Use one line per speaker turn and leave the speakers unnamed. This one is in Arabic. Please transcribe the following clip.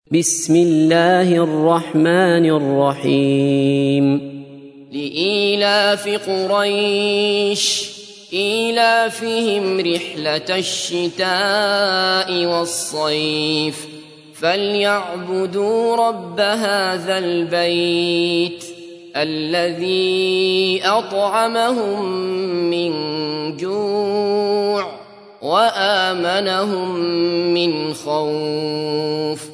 بسم الله الرحمن الرحيم
لإيلاف قريش إيلافهم رحلة الشتاء والصيف فليعبدوا رب هذا البيت الذي أطعمهم من جوع وآمنهم من خوف